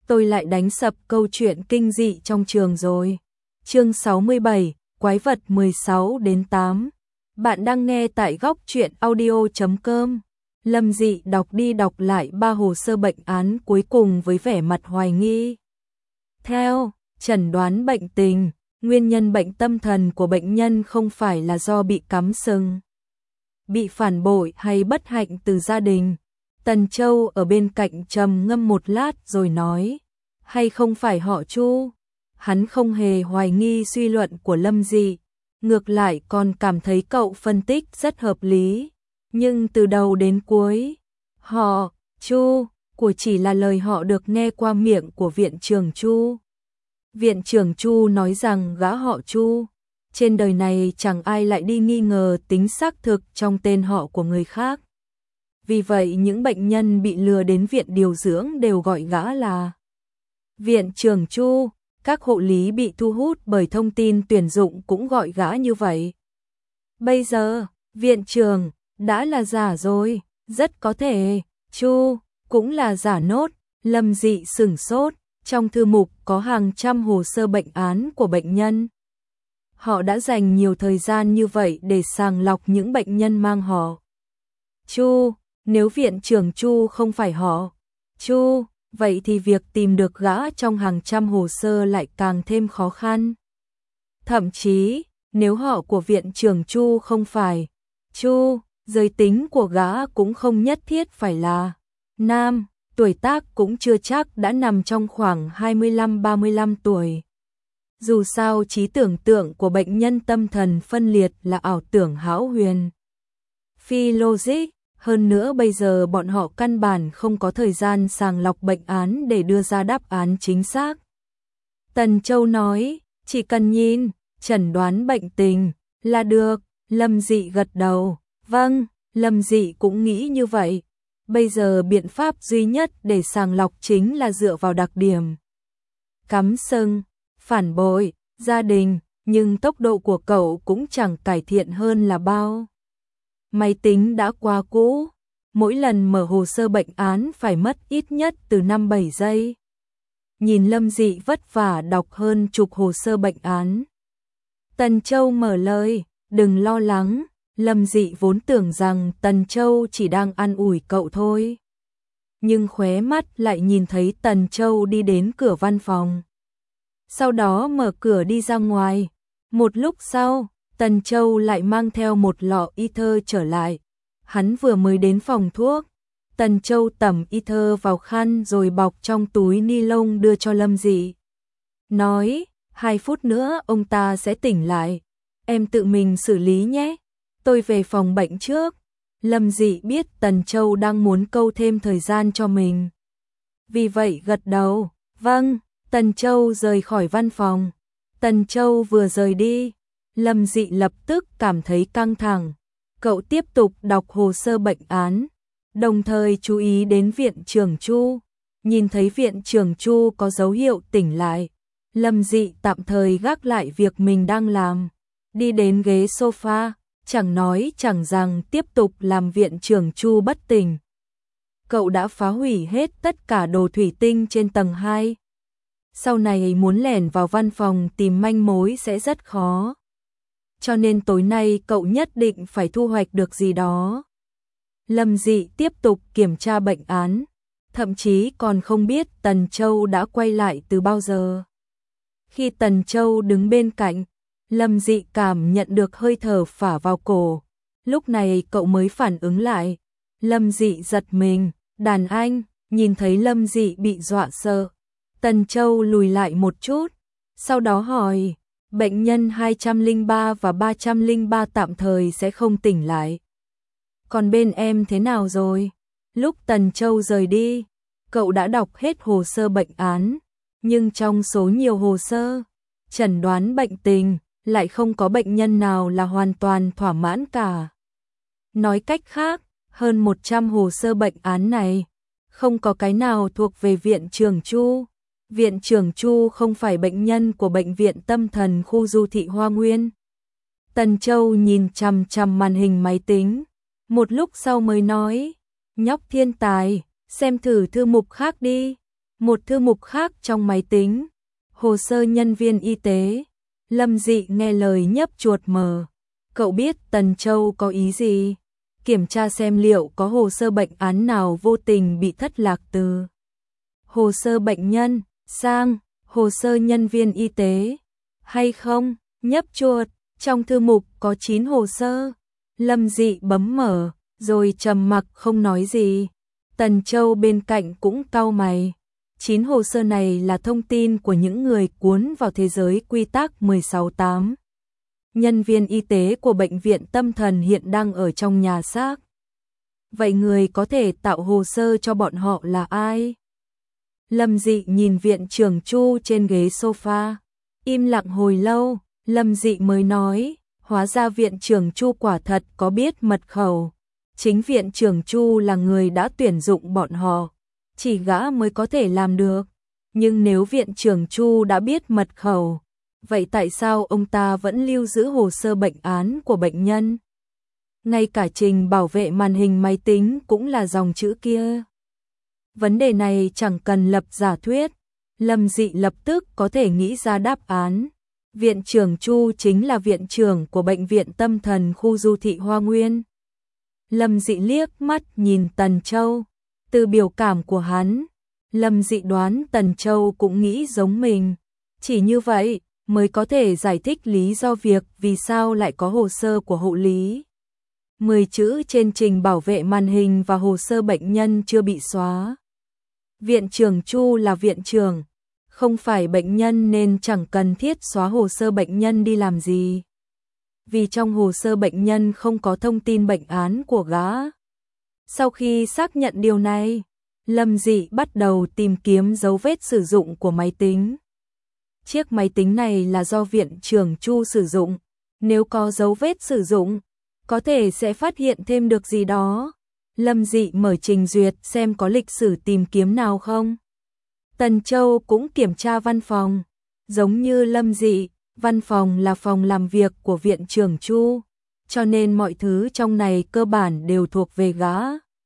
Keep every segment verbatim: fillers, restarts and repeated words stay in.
tôi lại đánh sập câu chuyện kinh dị trong trường rồi. Chương sáu mươi bảy, Quái vật mười sáu đến tám. Bạn đang nghe tại góc truyện audio chấm com. Lâm Dị đọc đi đọc lại ba hồ sơ bệnh án cuối cùng với vẻ mặt hoài nghi. Theo chẩn đoán bệnh tình, nguyên nhân bệnh tâm thần của bệnh nhân không phải là do bị cắm sừng, bị phản bội hay bất hạnh từ gia đình. Tần Châu ở bên cạnh trầm ngâm một lát rồi nói, hay không phải họ Chu? Hắn không hề hoài nghi suy luận của Lâm Dị, ngược lại còn cảm thấy cậu phân tích rất hợp lý. Nhưng từ đầu đến cuối, họ Chu của chỉ là lời họ được nghe qua miệng của viện trưởng Chu. Viện trưởng Chu nói rằng gã họ Chu, trên đời này chẳng ai lại đi nghi ngờ tính xác thực trong tên họ của người khác. Vì vậy những bệnh nhân bị lừa đến viện điều dưỡng đều gọi gã là viện trưởng Chu, các hộ lý bị thu hút bởi thông tin tuyển dụng cũng gọi gã như vậy. Bây giờ, viện trưởng đã là giả rồi, rất có thể Chu cũng là giả nốt. Lâm Dị sửng sốt, trong thư mục có hàng trăm hồ sơ bệnh án của bệnh nhân. Họ đã dành nhiều thời gian như vậy để sàng lọc những bệnh nhân mang họ Chu. Nếu viện trưởng Chu không phải họ Chu, vậy thì việc tìm được gã trong hàng trăm hồ sơ lại càng thêm khó khăn. Thậm chí, nếu họ của viện trưởng Chu không phải Chu, giới tính của gã cũng không nhất thiết phải là nam, tuổi tác cũng chưa chắc đã nằm trong khoảng hai mươi lăm ba mươi lăm tuổi. Dù sao trí tưởng tượng của bệnh nhân tâm thần phân liệt là ảo tưởng hão huyền, phi logic. Hơn nữa bây giờ bọn họ căn bản không có thời gian sàng lọc bệnh án để đưa ra đáp án chính xác. Tần Châu nói, chỉ cần nhìn, chẩn đoán bệnh tình là được. Lâm Dị gật đầu, vâng, Lâm Dị cũng nghĩ như vậy. Bây giờ biện pháp duy nhất để sàng lọc chính là dựa vào đặc điểm cắm sừng, phản bội, gia đình, nhưng tốc độ của cậu cũng chẳng cải thiện hơn là bao. Máy tính đã quá cũ, mỗi lần mở hồ sơ bệnh án phải mất ít nhất từ năm bảy giây. Nhìn Lâm Dị vất vả đọc hơn chục hồ sơ bệnh án, Tần Châu mở lời, đừng lo lắng. Lâm Dị vốn tưởng rằng Tần Châu chỉ đang an ủi cậu thôi, nhưng khóe mắt lại nhìn thấy Tần Châu đi đến cửa văn phòng, sau đó mở cửa đi ra ngoài. Một lúc sau, Tần Châu lại mang theo một lọ ether trở lại. Hắn vừa mới đến phòng thuốc, Tần Châu tẩm ether vào khăn rồi bọc trong túi ni lông đưa cho Lâm Dị. Nói, hai phút nữa ông ta sẽ tỉnh lại, em tự mình xử lý nhé, tôi về phòng bệnh trước. Lâm Dị biết Tần Châu đang muốn câu thêm thời gian cho mình, vì vậy gật đầu, vâng. Tần Châu rời khỏi văn phòng. Tần Châu vừa rời đi, Lâm Dị lập tức cảm thấy căng thẳng. Cậu tiếp tục đọc hồ sơ bệnh án, đồng thời chú ý đến viện trưởng Chu. Nhìn thấy viện trưởng Chu có dấu hiệu tỉnh lại, Lâm Dị tạm thời gác lại việc mình đang làm, đi đến ghế sofa, chẳng nói chẳng rằng tiếp tục làm viện trưởng Chu bất tỉnh. Cậu đã phá hủy hết tất cả đồ thủy tinh trên tầng hai. Sau này muốn lẻn vào văn phòng tìm manh mối sẽ rất khó. Cho nên tối nay cậu nhất định phải thu hoạch được gì đó. Lâm Dị tiếp tục kiểm tra bệnh án, thậm chí còn không biết Tần Châu đã quay lại từ bao giờ. Khi Tần Châu đứng bên cạnh, Lâm Dị cảm nhận được hơi thở phả vào cổ. Lúc này cậu mới phản ứng lại. Lâm Dị giật mình, đàn anh. Nhìn thấy Lâm Dị bị dọa sợ, Tần Châu lùi lại một chút, sau đó hỏi, bệnh nhân hai trăm lẻ ba và ba trăm lẻ ba tạm thời sẽ không tỉnh lại. Còn bên em thế nào rồi? Lúc Tần Châu rời đi, cậu đã đọc hết hồ sơ bệnh án, nhưng trong số nhiều hồ sơ chẩn đoán bệnh tình lại không có bệnh nhân nào là hoàn toàn thỏa mãn cả. Nói cách khác, hơn một trăm hồ sơ bệnh án này, không có cái nào thuộc về viện trưởng Chu. Viện trưởng Chu không phải bệnh nhân của bệnh viện tâm thần khu du thị Hoa Nguyên. Tần Châu nhìn chằm chằm màn hình máy tính, một lúc sau mới nói, nhóc thiên tài, xem thử thư mục khác đi. Một thư mục khác trong máy tính, hồ sơ nhân viên y tế. Lâm Dị nghe lời nhấp chuột mở. Cậu biết Tần Châu có ý gì? Kiểm tra xem liệu có hồ sơ bệnh án nào vô tình bị thất lạc từ hồ sơ bệnh nhân sang hồ sơ nhân viên y tế hay không? Nhấp chuột, trong thư mục có chín hồ sơ. Lâm Dị bấm mở, rồi trầm mặc không nói gì. Tần Châu bên cạnh cũng cau mày. Chín hồ sơ này là thông tin của những người cuốn vào thế giới quy tắc mười sáu tám. Nhân viên y tế của bệnh viện tâm thần hiện đang ở trong nhà xác. Vậy người có thể tạo hồ sơ cho bọn họ là ai? Lâm Dị nhìn viện trưởng Chu trên ghế sofa. Im lặng hồi lâu, Lâm Dị mới nói, hóa ra viện trưởng Chu quả thật có biết mật khẩu. Chính viện trưởng Chu là người đã tuyển dụng bọn họ. Chỉ gã mới có thể làm được. Nhưng nếu viện trưởng Chu đã biết mật khẩu, vậy tại sao ông ta vẫn lưu giữ hồ sơ bệnh án của bệnh nhân? Ngay cả trình bảo vệ màn hình máy tính cũng là dòng chữ kia. Vấn đề này chẳng cần lập giả thuyết. Lâm Dị lập tức có thể nghĩ ra đáp án. Viện trưởng Chu chính là viện trưởng của bệnh viện tâm thần khu du thị Hoa Nguyên. Lâm Dị liếc mắt nhìn Tần Châu. Từ biểu cảm của hắn, Lâm Dị đoán Tần Châu cũng nghĩ giống mình. Chỉ như vậy mới có thể giải thích lý do việc vì sao lại có hồ sơ của hộ lý. Mười chữ trên trình bảo vệ màn hình và hồ sơ bệnh nhân chưa bị xóa. Viện trưởng Chu là viện trưởng, không phải bệnh nhân nên chẳng cần thiết xóa hồ sơ bệnh nhân đi làm gì. Vì trong hồ sơ bệnh nhân không có thông tin bệnh án của gã. Sau khi xác nhận điều này, Lâm Dị bắt đầu tìm kiếm dấu vết sử dụng của máy tính. Chiếc máy tính này là do viện trưởng Chu sử dụng. Nếu có dấu vết sử dụng, có thể sẽ phát hiện thêm được gì đó. Lâm Dị mở trình duyệt xem có lịch sử tìm kiếm nào không. Tần Châu cũng kiểm tra văn phòng. Giống như Lâm Dị, văn phòng là phòng làm việc của viện trưởng Chu, cho nên mọi thứ trong này cơ bản đều thuộc về gã.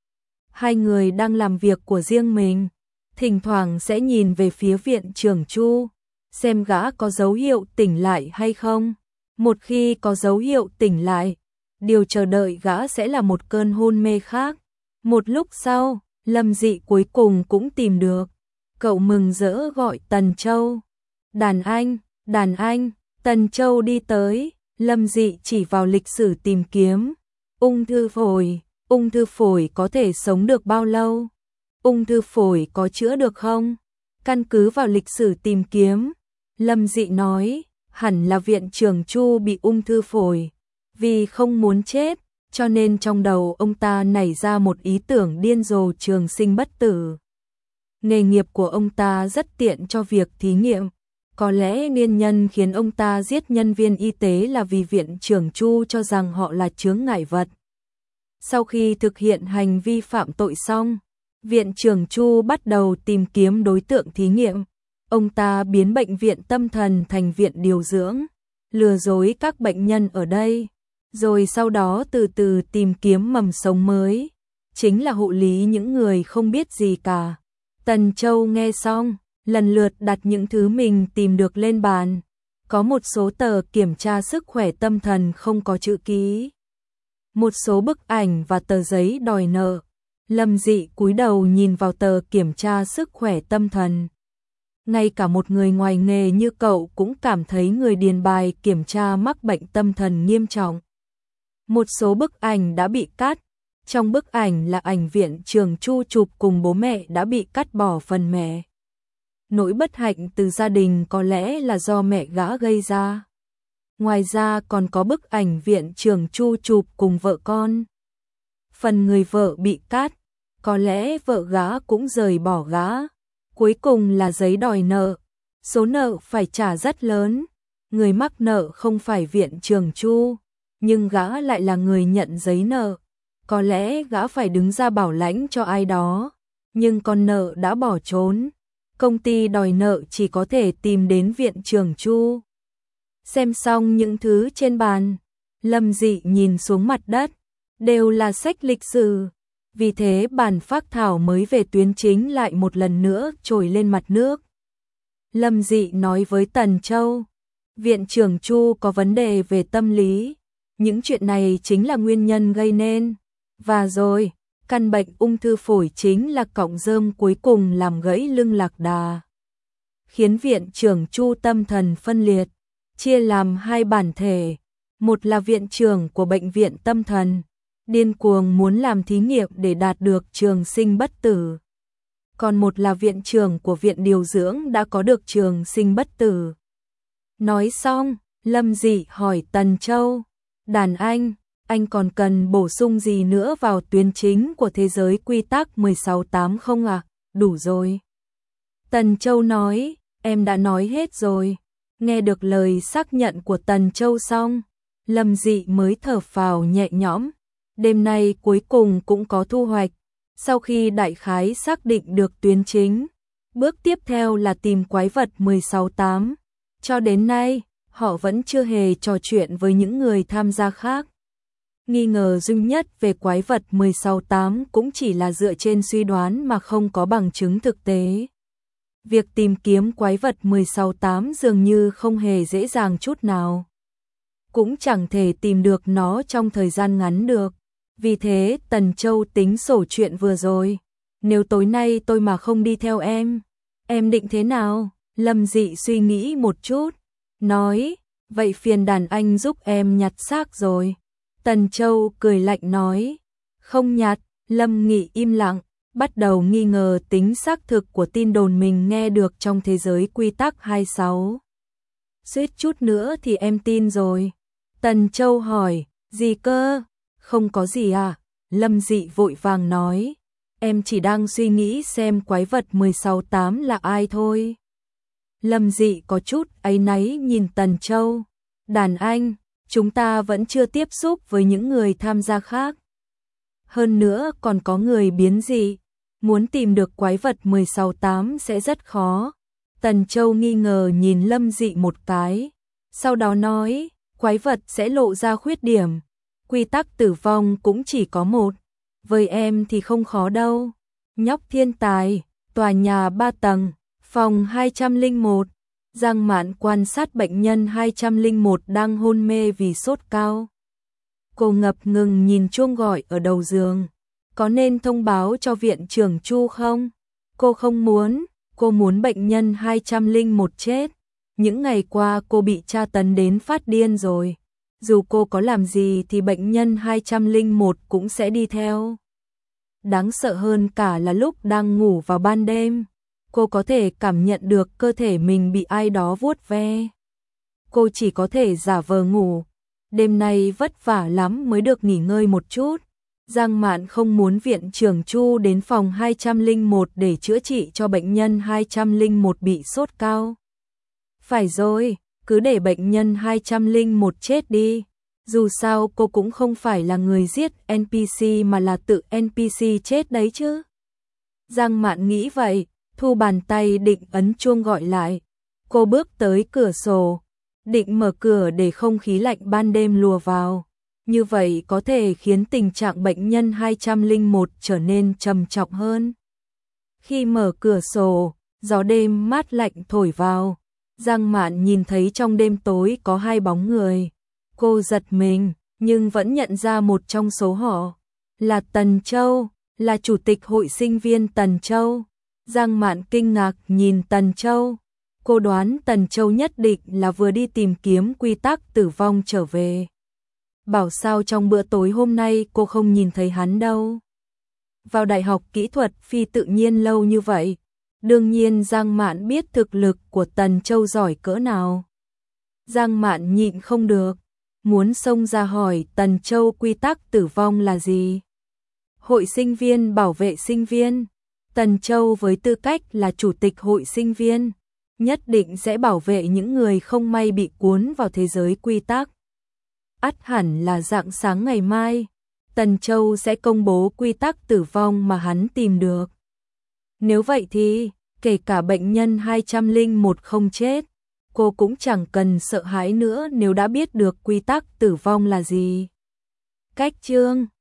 Hai người đang làm việc của riêng mình, thỉnh thoảng sẽ nhìn về phía viện trưởng Chu, xem gã có dấu hiệu tỉnh lại hay không. Một khi có dấu hiệu tỉnh lại, điều chờ đợi gã sẽ là một cơn hôn mê khác. Một lúc sau, Lâm Dị cuối cùng cũng tìm được. Cậu mừng rỡ gọi Tần Châu. Đàn anh, đàn anh, Tần Châu đi tới. Lâm Dị chỉ vào lịch sử tìm kiếm. Ung thư phổi, ung thư phổi có thể sống được bao lâu? Ung thư phổi có chữa được không? Căn cứ vào lịch sử tìm kiếm, Lâm Dị nói, hẳn là viện trưởng Chu bị ung thư phổi. Vì không muốn chết, cho nên trong đầu ông ta nảy ra một ý tưởng điên rồ trường sinh bất tử. Nghề nghiệp của ông ta rất tiện cho việc thí nghiệm. Có lẽ nguyên nhân khiến ông ta giết nhân viên y tế là vì viện trưởng Chu cho rằng họ là chướng ngại vật. Sau khi thực hiện hành vi phạm tội xong, viện trưởng Chu bắt đầu tìm kiếm đối tượng thí nghiệm. Ông ta biến bệnh viện tâm thần thành viện điều dưỡng, lừa dối các bệnh nhân ở đây, rồi sau đó từ từ tìm kiếm mầm sống mới, chính là hộ lý những người không biết gì cả. Tần Châu nghe xong, lần lượt đặt những thứ mình tìm được lên bàn. Có một số tờ kiểm tra sức khỏe tâm thần không có chữ ký, một số bức ảnh và tờ giấy đòi nợ. Lâm Dị cúi đầu nhìn vào tờ kiểm tra sức khỏe tâm thần. Ngay cả một người ngoài nghề như cậu cũng cảm thấy người điền bài kiểm tra mắc bệnh tâm thần nghiêm trọng. Một số bức ảnh đã bị cắt. Trong bức ảnh là ảnh viện trưởng Chu chụp cùng bố mẹ đã bị cắt bỏ phần mẹ. Nỗi bất hạnh từ gia đình có lẽ là do mẹ gã gây ra. Ngoài ra còn có bức ảnh viện trưởng Chu chụp cùng vợ con. Phần người vợ bị cắt, có lẽ vợ gã cũng rời bỏ gã. Cuối cùng là giấy đòi nợ. Số nợ phải trả rất lớn. Người mắc nợ không phải viện trưởng Chu, nhưng gã lại là người nhận giấy nợ. Có lẽ gã phải đứng ra bảo lãnh cho ai đó, nhưng con nợ đã bỏ trốn. Công ty đòi nợ chỉ có thể tìm đến viện trưởng Chu. Xem xong những thứ trên bàn, Lâm Dị nhìn xuống mặt đất, đều là sách lịch sử. Vì thế bản phác thảo mới về tuyến chính lại một lần nữa trồi lên mặt nước. Lâm Dị nói với Tần Châu, viện trưởng Chu có vấn đề về tâm lý, những chuyện này chính là nguyên nhân gây nên. Và rồi, căn bệnh ung thư phổi chính là cọng rơm cuối cùng làm gãy lưng lạc đà, khiến viện trưởng Chu tâm thần phân liệt, chia làm hai bản thể. Một là viện trưởng của bệnh viện tâm thần, điên cuồng muốn làm thí nghiệm để đạt được trường sinh bất tử. Còn một là viện trưởng của viện điều dưỡng đã có được trường sinh bất tử. Nói xong, Lâm Dị hỏi Tần Châu, đàn anh, anh còn cần bổ sung gì nữa vào tuyến chính của thế giới quy tắc mười sáu tám không ạ? À? Đủ rồi. Tần Châu nói, em đã nói hết rồi. Nghe được lời xác nhận của Tần Châu xong, Lâm Dị mới thở phào nhẹ nhõm. Đêm nay cuối cùng cũng có thu hoạch. Sau khi đại khái xác định được tuyến chính, bước tiếp theo là tìm quái vật mười sáu tám. Cho đến nay, họ vẫn chưa hề trò chuyện với những người tham gia khác. Nghi ngờ duy nhất về quái vật mười sáu tám cũng chỉ là dựa trên suy đoán mà không có bằng chứng thực tế. Việc tìm kiếm quái vật mười sáu tám dường như không hề dễ dàng chút nào. Cũng chẳng thể tìm được nó trong thời gian ngắn được. Vì thế Tần Châu tính sổ chuyện vừa rồi. Nếu tối nay tôi mà không đi theo em, em định thế nào? Lâm Dị suy nghĩ một chút, nói, vậy phiền đàn anh giúp em nhặt xác rồi. Tần Châu cười lạnh nói, không nhặt. Lâm Nghị im lặng, bắt đầu nghi ngờ tính xác thực của tin đồn mình nghe được trong thế giới quy tắc hai mươi sáu. Suýt chút nữa thì em tin rồi. Tần Châu hỏi, gì cơ? Không có gì à? Lâm Dị vội vàng nói, em chỉ đang suy nghĩ xem quái vật mười sáu tám là ai thôi. Lâm Dị có chút áy náy nhìn Tần Châu, đàn anh, chúng ta vẫn chưa tiếp xúc với những người tham gia khác. Hơn nữa còn có người biến dị, muốn tìm được quái vật mười sáu tám sẽ rất khó. Tần Châu nghi ngờ nhìn Lâm Dị một cái, sau đó nói, quái vật sẽ lộ ra khuyết điểm. Quy tắc tử vong cũng chỉ có một, với em thì không khó đâu. Nhóc thiên tài, tòa nhà ba tầng, phòng hai không một. Giang Mạn quan sát bệnh nhân hai không một đang hôn mê vì sốt cao. Cô ngập ngừng nhìn chuông gọi ở đầu giường. Có nên thông báo cho viện trưởng Chu không? Cô không muốn, cô muốn bệnh nhân hai không một chết. Những ngày qua cô bị tra tấn đến phát điên rồi. Dù cô có làm gì thì bệnh nhân hai không một cũng sẽ đi theo. Đáng sợ hơn cả là lúc đang ngủ vào ban đêm, cô có thể cảm nhận được cơ thể mình bị ai đó vuốt ve. Cô chỉ có thể giả vờ ngủ. Đêm nay vất vả lắm mới được nghỉ ngơi một chút. Giang Mạn không muốn viện trưởng Chu đến phòng hai không một để chữa trị cho bệnh nhân hai không một bị sốt cao. Phải rồi, cứ để bệnh nhân hai không một chết đi. Dù sao cô cũng không phải là người giết en pê xê mà là tự en pê xê chết đấy chứ. Giang Mạn nghĩ vậy, thu bàn tay định ấn chuông gọi lại. Cô bước tới cửa sổ, định mở cửa để không khí lạnh ban đêm lùa vào. Như vậy có thể khiến tình trạng bệnh nhân hai không một trở nên trầm trọng hơn. Khi mở cửa sổ, gió đêm mát lạnh thổi vào. Giang Mạn nhìn thấy trong đêm tối có hai bóng người. Cô giật mình, nhưng vẫn nhận ra một trong số họ. Là Tần Châu, là chủ tịch hội sinh viên Tần Châu. Giang Mạn kinh ngạc nhìn Tần Châu. Cô đoán Tần Châu nhất định là vừa đi tìm kiếm quy tắc tử vong trở về. Bảo sao trong bữa tối hôm nay cô không nhìn thấy hắn đâu. Vào đại học kỹ thuật phi tự nhiên lâu như vậy, đương nhiên Giang Mạn biết thực lực của Tần Châu giỏi cỡ nào. Giang Mạn nhịn không được, muốn xông ra hỏi Tần Châu quy tắc tử vong là gì. Hội sinh viên bảo vệ sinh viên. Tần Châu với tư cách là chủ tịch hội sinh viên, nhất định sẽ bảo vệ những người không may bị cuốn vào thế giới quy tắc. Ắt hẳn là rạng sáng ngày mai, Tần Châu sẽ công bố quy tắc tử vong mà hắn tìm được. Nếu vậy thì, kể cả bệnh nhân hai không một không chết, cô cũng chẳng cần sợ hãi nữa nếu đã biết được quy tắc tử vong là gì. Cách chương